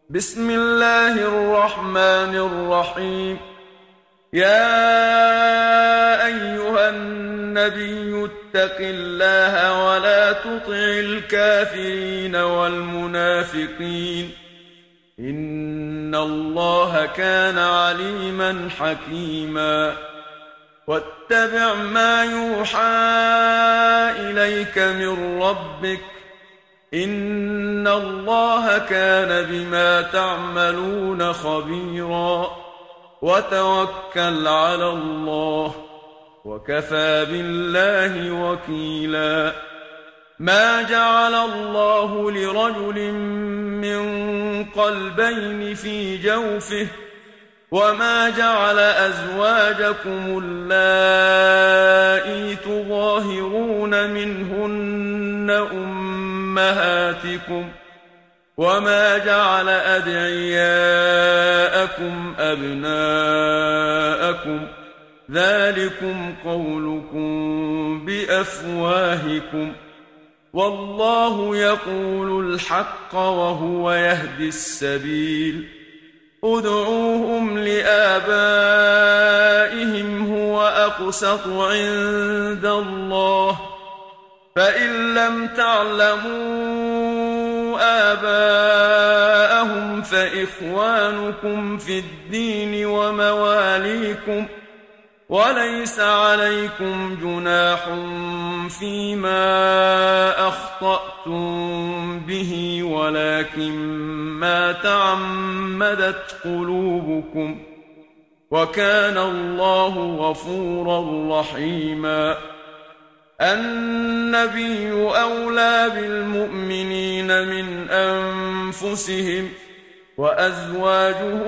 بسم الله الرحمن الرحيم. يا أيها النبي اتق الله ولا تطع الكافرين والمنافقين، إن الله كان عليما حكيما. واتبع ما يوحى إليك من ربك، إن الله كان بما تعملون خبيرا. وتوكل على الله، وكفى بالله وكيلا. ما جعل الله لرجل من قلبين في جوفه، وما جعل أزواجكم اللائي تظاهرون منهن أمهاتكم، وما جعل أدعياءكم أبناءكم، ذلكم قولكم بأفواهكم، والله يقول الحق وهو يهدي السبيل. ادعوهم لآبائهم هو أقسط عند الله، فإن لم تعلموا آباءهم فإخوانكم في الدين ومواليكم، وليس عليكم جناح فيما أخطأتم به، ولكن ما تعمدت قلوبكم، وكان الله غفورا رحيما. النبي أولى بالمؤمنين من أنفسهم، وأزواجه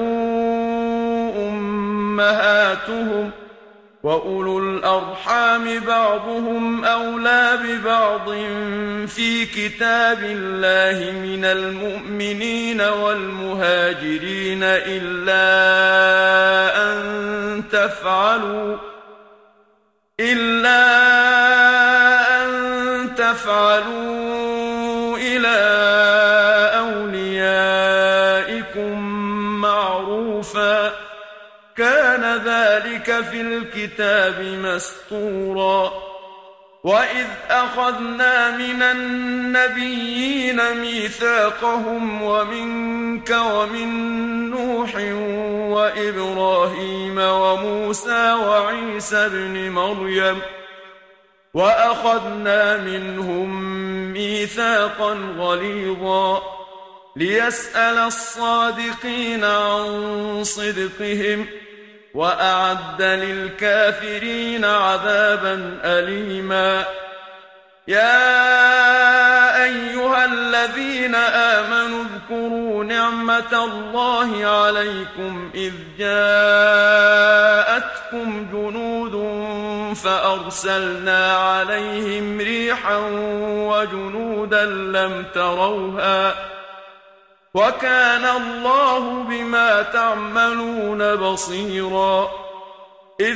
أمهاتهم، وأولو الأرحام بعضهم أولى ببعض في كتاب الله من المؤمنين والمهاجرين إلا أن تفعلوا إلى أوليائكم معروفا، كان ذلك في الكتاب مسطورا. وإذ أخذنا من النبيين ميثاقهم ومنك ومن نوح وإبراهيم وموسى وعيسى ابن مريم، وأخذنا منهم ميثاقا غليظا، ليسأل الصادقين عن صدقهم، وأعد للكافرين عذابا أليما. يا أيها الذين آمنوا اذكروا نعمة الله عليكم إذ جاءتكم جنود فأرسلنا عليهم ريحا وجنودا لم تروها، وكان الله بما تعملون بصيرا. إذ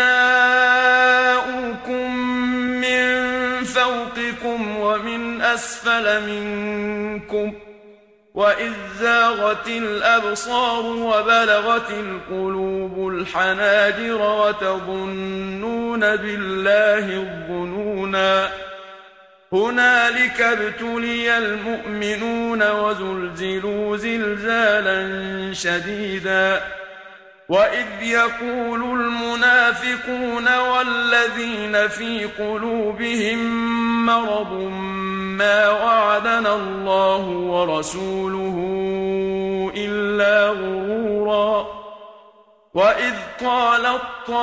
جاءوكم من فوقكم ومن أسفل منكم، وإذ زاغت الأبصار وبلغت القلوب الحناجر وتظنون بالله الظنونا. هنالك ابتلي المؤمنون وزلزلوا زلزالا شديدا. وإذ يقول المنافقون والذين في قلوبهم مرض ما وعدنا الله ورسوله إلا غرورا. وإذ قالت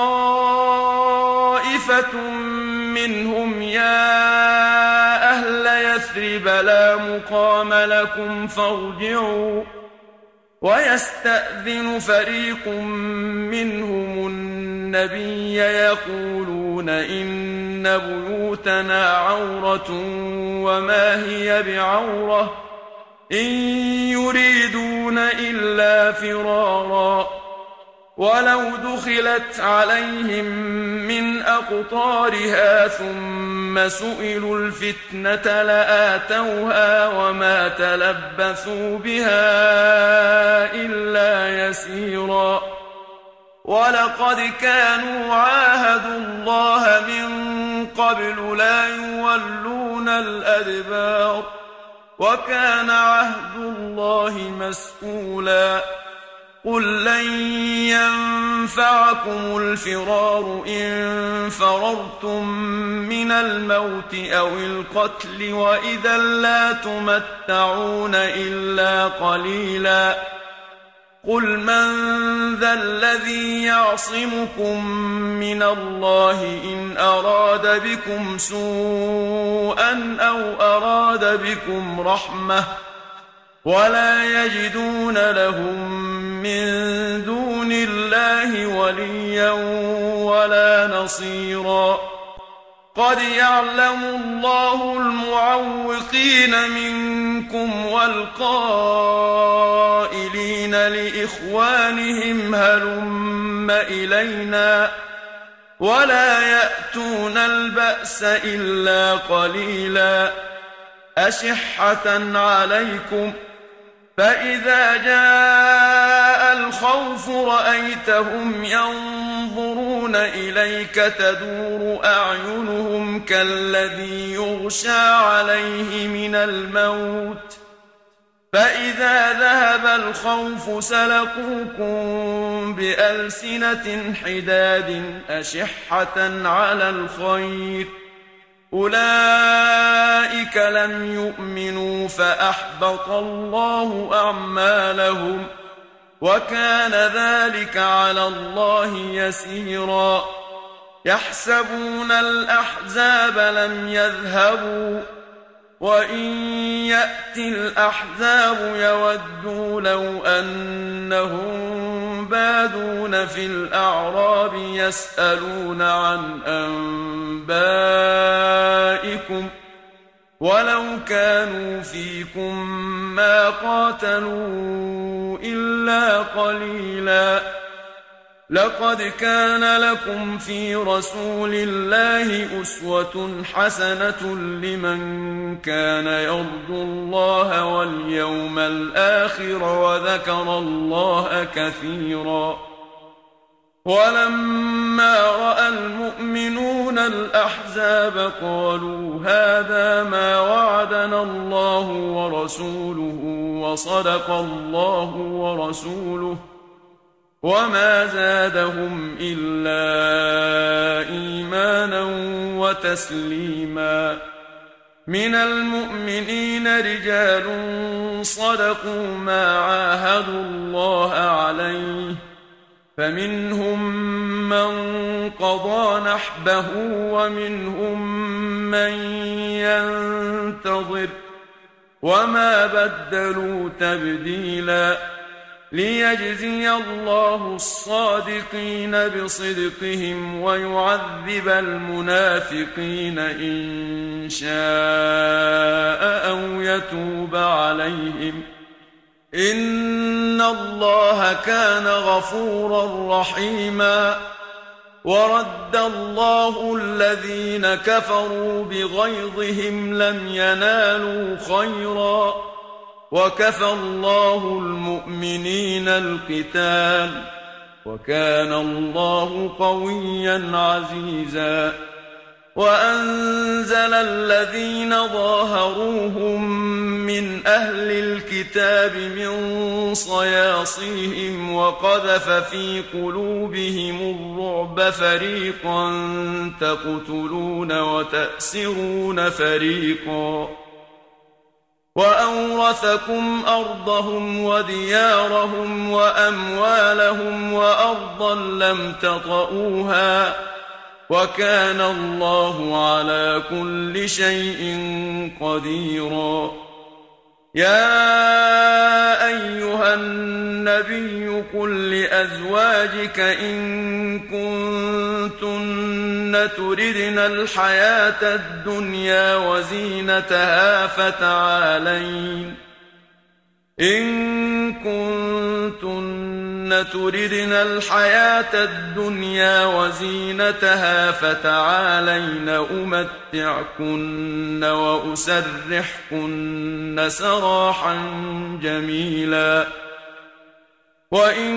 طائفة منهم يا أهل يثرب لا مقام لكم فارجعوا، ويستأذن فريق منهم النبي يقولون إن بيوتنا عورة وما هي بعورة، إن يريدون إلا فرارا. ولو دخلت عليهم من أقطارها ثم سئلوا الفتنة لآتوها وما تلبثوا بها يسيرا ولقد كانوا عاهدوا الله من قبل لا يولون الأدبار وكان عهد الله مسئولا قل لن ينفعكم الفرار إن فررتم من الموت أو القتل وإذا لا تمتعون إلا قليلا قل من ذا الذي يعصمكم من الله إن أراد بكم سوءا أو أراد بكم رحمة ولا يجدون لهم من دون الله وليا ولا نصيرا قد يعلم الله المعوقين منكم والقائلين لإخوانهم هلم إلينا ولا يأتون البأس إلا قليلا أشحة عليكم فإذا جاء الخوف رأيتهم ينظرون إليك تدور أعينهم كالذي يغشى عليه من الموت فإذا ذهب الخوف سلقوكم بألسنة حداد أشحة على الخير أولئك لم يؤمنوا فأحبط الله أعمالهم وكان ذلك على الله يسيرا يحسبون الأحزاب لم يذهبوا وإن يأتي الأحزاب يودوا لو أنهم بادون في الأعراب يسألون عن أنبائكم ولو كانوا فيكم ما قاتلوا إلا قليلا لقد كان لكم في رسول الله أسوة حسنة لمن كان يرجو الله واليوم الآخر وذكر الله كثيرا ولما رأى المؤمنون الأحزاب قالوا هذا ما وعدنا الله ورسوله وصدق الله ورسوله وما زادهم إلا إيمانا وتسليما من المؤمنين رجال صدقوا ما عاهدوا الله عليه فمنهم من قضى نحبه ومنهم من ينتظر وما بدلوا تبديلا ليجزي الله الصادقين بصدقهم ويعذب المنافقين إن شاء أو يتوب عليهم إن الله كان غفورا رحيما ورد الله الذين كفروا بغيظهم لم ينالوا خيرا وكفى الله المؤمنين القتال وكان الله قويا عزيزا وأنزل الذين ظاهروهم من أهل الكتاب من صياصيهم وقذف في قلوبهم الرعب فريقا تقتلون وتأسرون فريقا وأورثكم أرضهم وديارهم وأموالهم وأرضا لم تطئوها وكان الله على كل شيء قديرا يا أيها النبي قل لأزواجك إن كنتن تردن الحياة الدنيا وزينتها فتعالين إن كنتن تردن الحياة الدنيا وزينتها فتعالين أمتعكن وأسرحكن سراحا جميلا وإن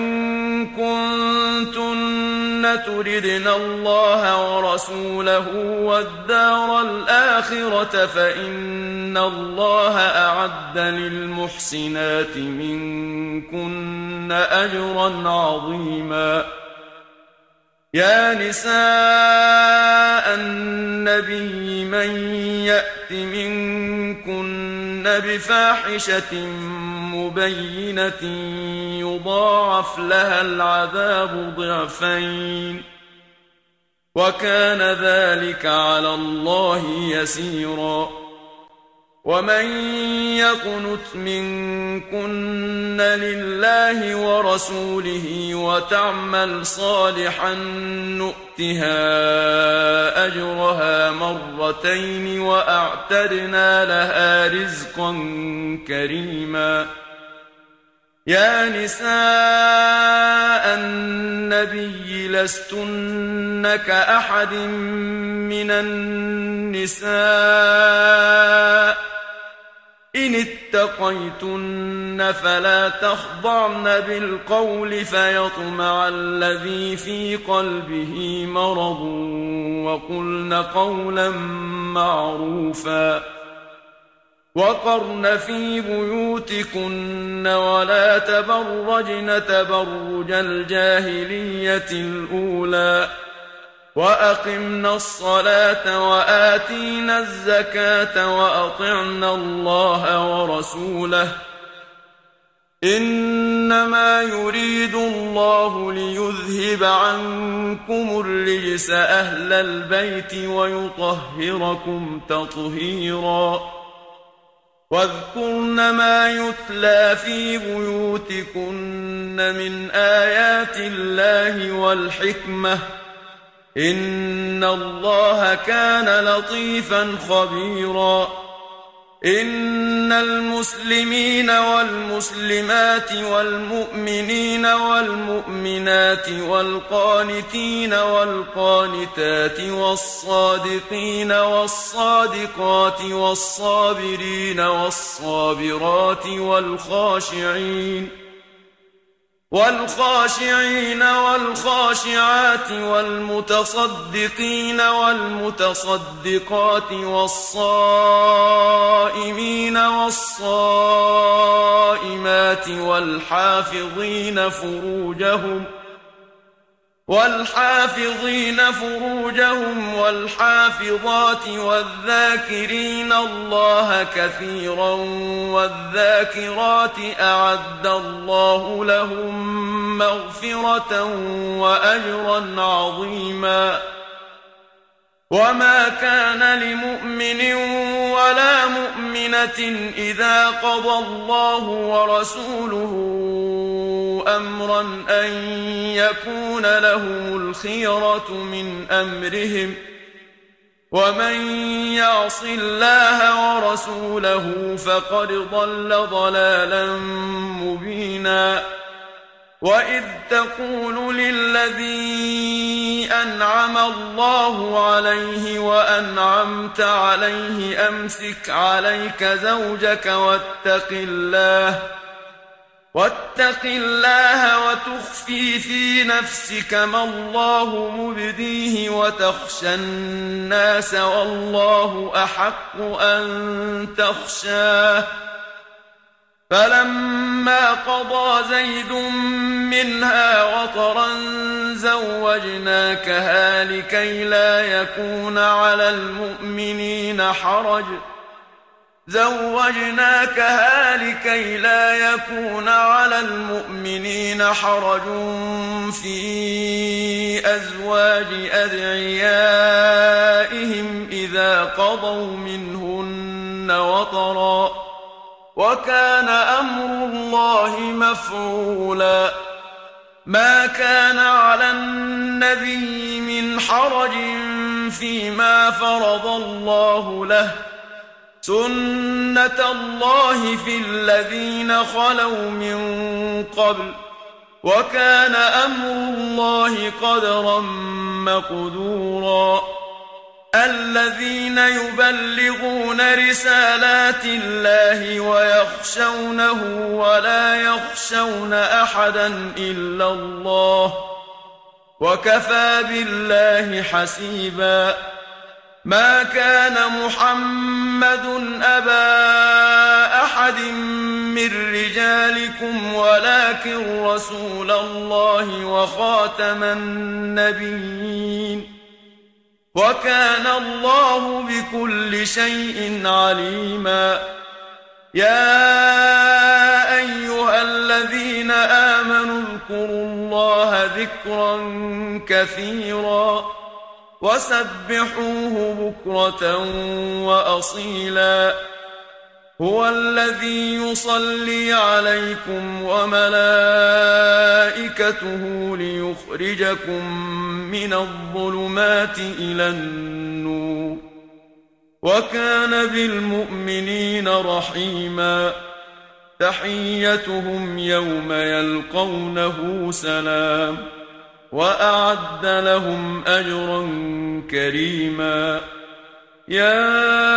كنتن تردن الله ورسوله والدار الآخرة فإن الله أعد للمحسنات منكن أجرا عظيما. يا نساء النبي من يأت منكن بفاحشة مبينة يضاعف لها العذاب ضعفين وكان ذلك على الله يسيرا. ومن يقنت منكن لله ورسوله وتعمل صالحا نؤتها أجرها مرتين وأعتدنا لها رزقا كريما. يا نساء النبي لستن كأحد من النساء إن اتقيتن فلا تخضعن بالقول فيطمع الذي في قلبه مرض وقلن قولا معروفا. وقرن في بيوتكن ولا تبرجن تبرج الجاهلية الأولى وأقمنا الصلاة وآتينا الزكاة وأطعنا الله ورسوله إنما يريد الله ليذهب عنكم الرجس أهل البيت ويطهركم تطهيرا. واذكرن ما يتلى في بيوتكن من آيات الله والحكمة إن الله كان لطيفا خبيرا. إن المسلمين والمسلمات والمؤمنين والمؤمنات والقانتين والقانتات والصادقين والصادقات والصابرين والصابرات والخاشعين والخاشعات والمتصدقين والمتصدقات والصائمين والصائمات والحافظين فروجهم والحافظات والذاكرين الله كثيرا والذاكرات أعد الله لهم مغفرة وأجرا عظيما. وما كان لمؤمن ولا مؤمنة إذا قضى الله ورسوله أمرا أن يكون لهم الخيرة من أمرهم ومن يعص الله ورسوله فقد ضل ضلالا مبينا. وإذ تقول للذي أنعم الله عليه وأنعمت عليه أمسك عليك زوجك واتق الله وتخفي في نفسك ما الله مبديه وتخشى الناس والله أحق أن تخشاه. فلما قضى زيد منها وطرا زوجناكها لكي لا يكون على المؤمنين حرج في أزواج أدعيائهم إذا قضوا منهن وطرا وكان أمر الله مفعولا. ما كان على النبي من حرج فيما فرض الله له سنة الله في الذين خلوا من قبل وكان أمر الله قدرا مقدورا. الذين يبلغون رسالات الله ويخشونه ولا يخشون أحدا إلا الله وكفى بالله حسيبا ما كان محمد أبا أحد من رجالكم ولكن رسول الله وخاتم النبيين وكان الله بكل شيء عليما يا أيها الذين آمنوا اذكروا الله ذكرا كثيرا وسبحوه بكرة وأصيلا هو الذي يصلي عليكم وملائكته ليخرجكم من الظلمات إلى النور وكان بالمؤمنين رحيما تحيتهم يوم يلقونه سلام وأعد لهم أجرا كريما يا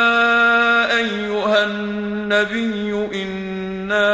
أيها النبي إنا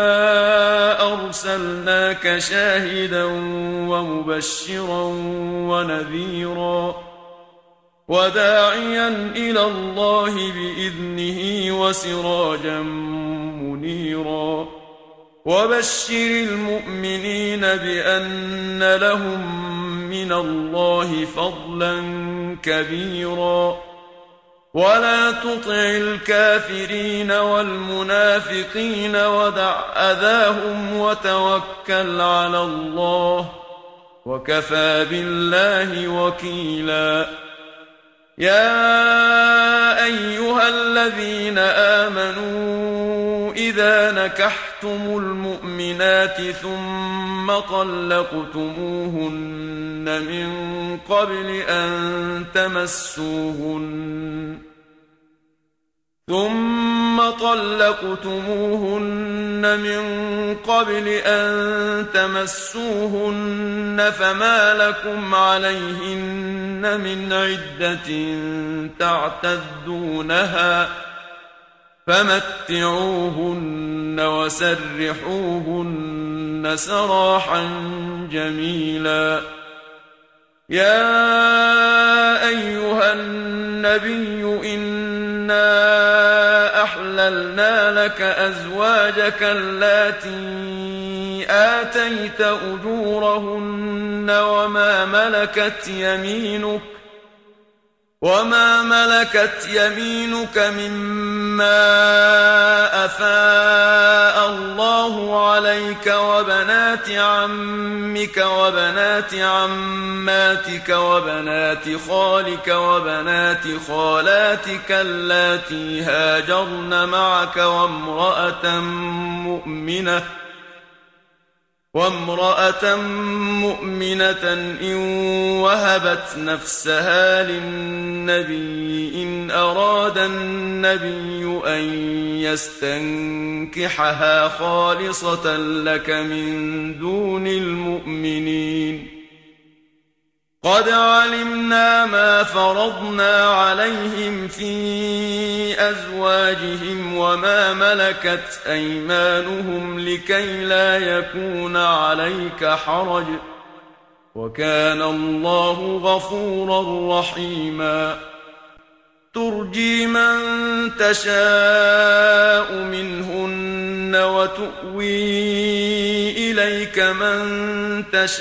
أرسلناك شاهدا ومبشرا ونذيرا وداعيا إلى الله بإذنه وسراجا منيرا وبشر المؤمنين بأن لهم من الله فضلا كبيرا ولا تطع الكافرين والمنافقين ودع أذاهم وتوكل على الله وكفى بالله وكيلا يا أيها الذين آمنوا إذا نكحتم المؤمنات ثم طلقتموهن من قبل أن تمسوهن فما لكم عليهن من عدة تعتدونها فمتعوهن وسرحوهن سراحا جميلا يا أيها النبي إنا أحللنا لك أزواجك اللاتي آتيت أجورهن وما ملكت يمينك مما أفاء الله عليك وبنات عمك وبنات عماتك وبنات خالك وبنات خالاتك اللاتي هاجرن معك وامرأة مؤمنة إن وهبت نفسها للنبي إن أراد النبي أن يستنكحها خالصة لك من دون المؤمنين قد علمنا ما فرضنا عليهم في أزواجهم وما ملكت أيمانهم لكي لا يكون عليك حرج وكان الله غفورا رحيما ترجي من تشاء منهن وتؤوي إليك من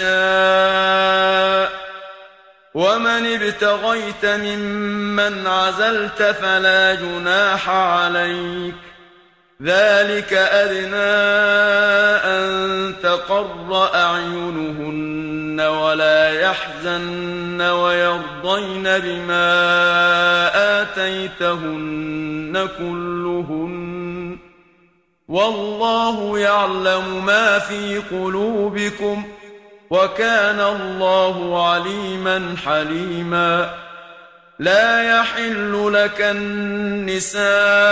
تشاء ومن ابتغيت ممن عزلت فلا جناح عليك ذلك أدنى أن تقر أعينهن ولا يحزن ويرضين بما آتيتهن كلهن والله يعلم ما في قلوبكم وكان الله عليما حليما لا يحل لك النساء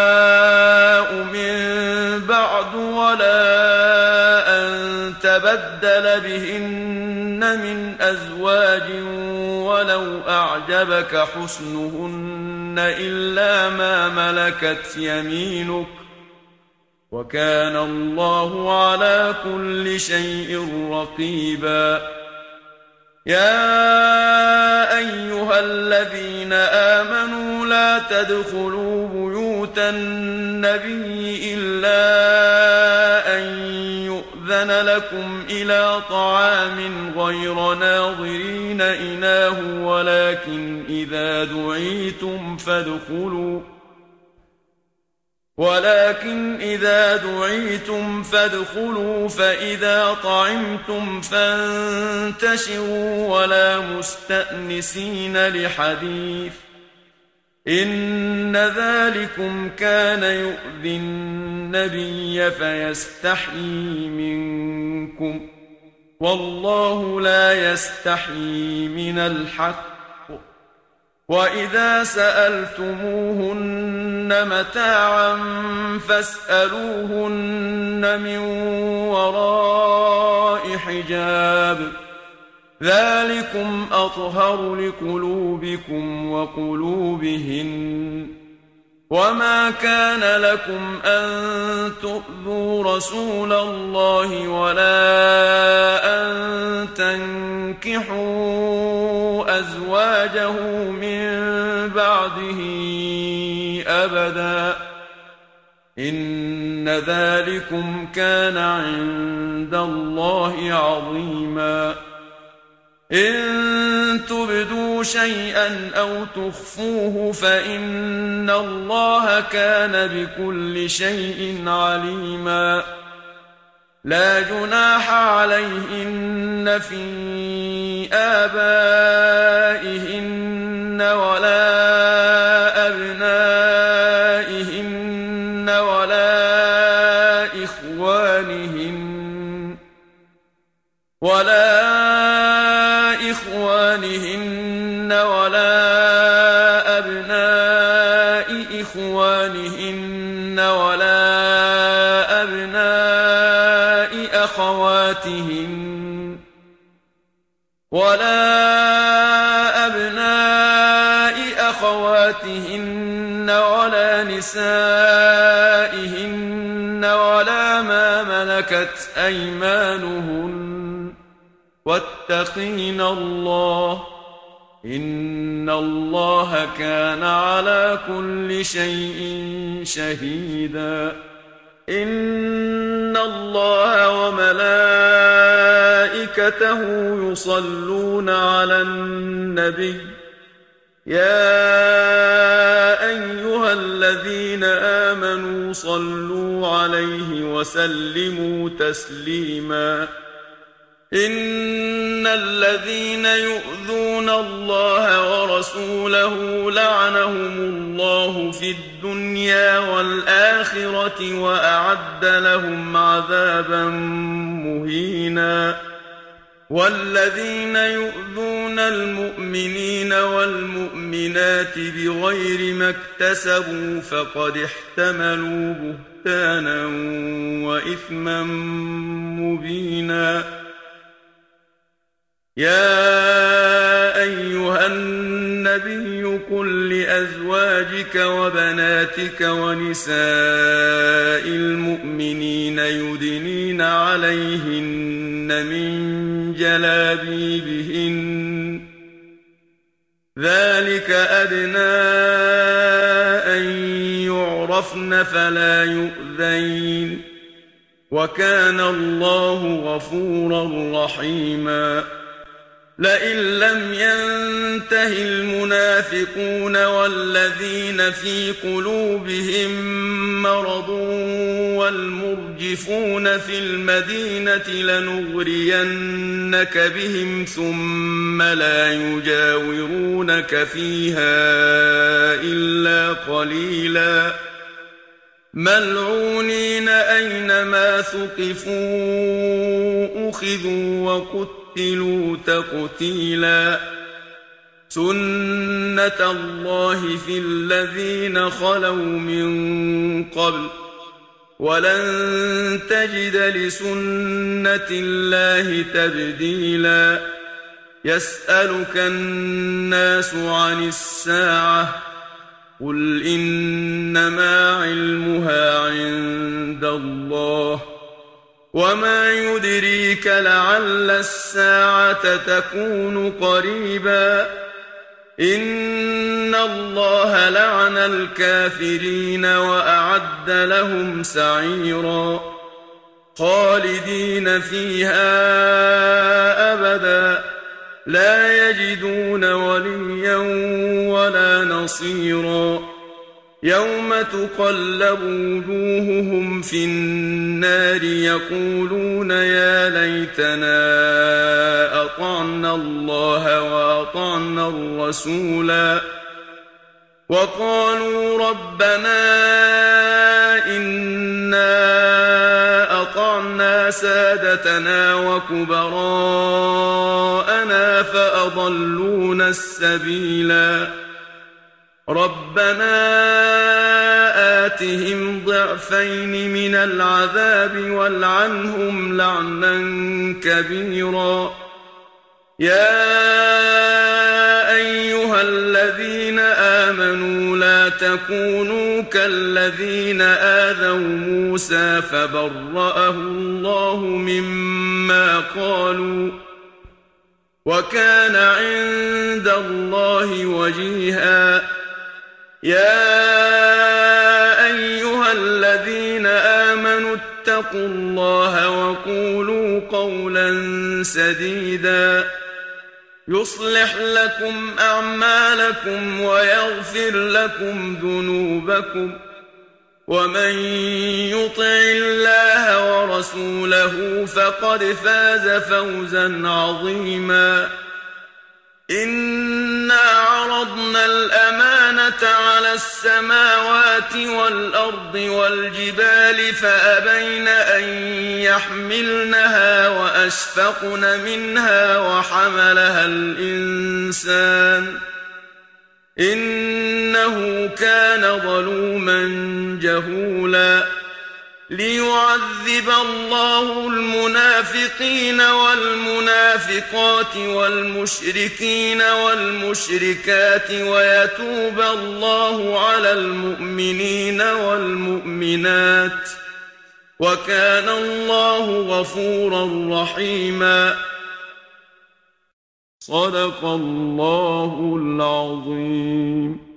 من بعد ولا أن تبدل بهن من أزواج ولو أعجبك حسنهن إلا ما ملكت يمينك وكان الله على كل شيء رقيبا. يا أيها الذين آمنوا لا تدخلوا بيوت النبي إلا أن يؤذن لكم إلى طعام غير ناظرين إناه ولكن إذا دعيتم فادخلوا فإذا طعمتم فانتشروا ولا مستأنسين لحديث إن ذلكم كان يؤذي النبي فيستحيي منكم والله لا يستحيي من الحق. وإذا سألتموهن متاعا فاسألوهن من وراء حجاب ذلكم أطهر لقلوبكم وقلوبهن. وما كان لكم أن تؤذوا رسول الله ولا أن تنكحوا أزواجه من بعده أبدا إن ذلكم كان عند الله عظيما. إن تبدوا شيئا أو تخفوه فإن الله كان بكل شيء عليما. لا جناح عليهن في آبائهن ولا أبنائهن ولا إخوانهن ولا أبناء إخوانهن ولا أبناء أخواتهن ولا نسائهن ولا ما ملكت أيمانهن واتقين الله إن الله كان على كل شيء شهيدا. إن الله وملائكته يصلون على النبي يا أيها الذين آمنوا صلوا عليه وسلموا تسليما. إن الذين يؤذون الله ورسوله لعنهم الله في الدنيا والآخرة وأعد لهم عذابا مهينا. والذين يؤذون المؤمنين والمؤمنات بغير ما اكتسبوا فقد احتملوا بهتانا وإثما مبينا. يا أيها النبي قل لأزواجك وبناتك ونساء المؤمنين يدنين عليهن من جلابيبهن ذلك أدنى أن يعرفن فلا يؤذين وكان الله غفورا رحيما. لئن لم ينته المنافقون والذين في قلوبهم مرض والمرجفون في المدينة لنغرينك بهم ثم لا يجاورونك فيها إلا قليلا ملعونين أينما ثقفوا أخذوا وقتلوا تقتيلا. سُنَّةَ اللَّهِ فِي الَّذِينَ خَلَوْا مِن قَبْلُ وَلَن تَجِدَ لِسُنَّةِ اللَّهِ تَبْدِيلًا يَسْأَلُكَ النَّاسُ عَنِ السَّاعَةِ قُلْ إِنَّمَا عِلْمُهَا عِندَ اللَّهِ وَمَا يُدْرِيكَ لَعَلَّ السَّاعَةَ تَكُونُ قَرِيبًا إِنَّ اللَّهَ لَعَنَ الْكَافِرِينَ وَأَعَدَّ لَهُمْ سَعِيرًا خَالِدِينَ فِيهَا أَبَدًا لَا يَجِدُونَ وَلِيًّا وَلَا نَصِيرًا يَوْمَ تُقَلَّبُ وُجُوهُهُمْ فِي النَّارِ يَقُولُونَ يَا لَيْتَنَا أَطَعْنَا اللَّهَ وَأَطَعْنَا الرَّسُولَا وَقَالُوا رَبَّنَا إِنَّا أَطَعْنَا سَادَتَنَا وَكُبَرَاءَنَا فَأَضَلُّونَا السَّبِيلَا رَبَّنَا آتِهِمْ ضِعْفَيْنِ مِنَ الْعَذَابِ وَالْعَنْهُمْ لَعْنًا كَبِيرًا يَا أَيُّهَا الَّذِينَ آمَنُوا لَا تَكُونُوا كَالَّذِينَ آذَوْا مُوسَىٰ فَبَرَّأَهُ اللَّهُ مِمَّا قَالُوا وَكَانَ عِندَ اللَّهِ وَجِيهًا يَا أَيُّهَا الَّذِينَ آمَنُوا اتَّقُوا اللَّهَ وَقُولُوا قَوْلًا سَدِيدًا يُصْلِحْ لَكُمْ أَعْمَالَكُمْ وَيَغْفِرْ لَكُمْ ذُنُوبَكُمْ وَمَن يُطِعِ اللَّهَ وَرَسُولَهُ فَقَدْ فَازَ فَوْزًا عَظِيمًا إِنَّا عَرَضْنَا الْأَمَانَةَ عَلَى السَّمَاوَاتِ وَالْأَرْضِ وَالْجِبَالِ فَأَبَيْنَ أَن يَحْمِلْنَهَا وَأَشْفَقْنَ مِنْهَا وَحَمَلَهَا الْإِنسَانُ إِنَّهُ كَانَ ظَلُومًا جَهُولًا لِيُعَذِّبَ اللَّهُ الْمُنَافِقِينَ وَالْمُنَافِقَاتِ وَالْمُشْرِكِينَ وَالْمُشْرِكَاتِ وَيَتُوبَ اللَّهُ عَلَى الْمُؤْمِنِينَ وَالْمُؤْمِنَاتِ وَكَانَ اللَّهُ غَفُورًا رَّحِيمًا صدق الله العظيم.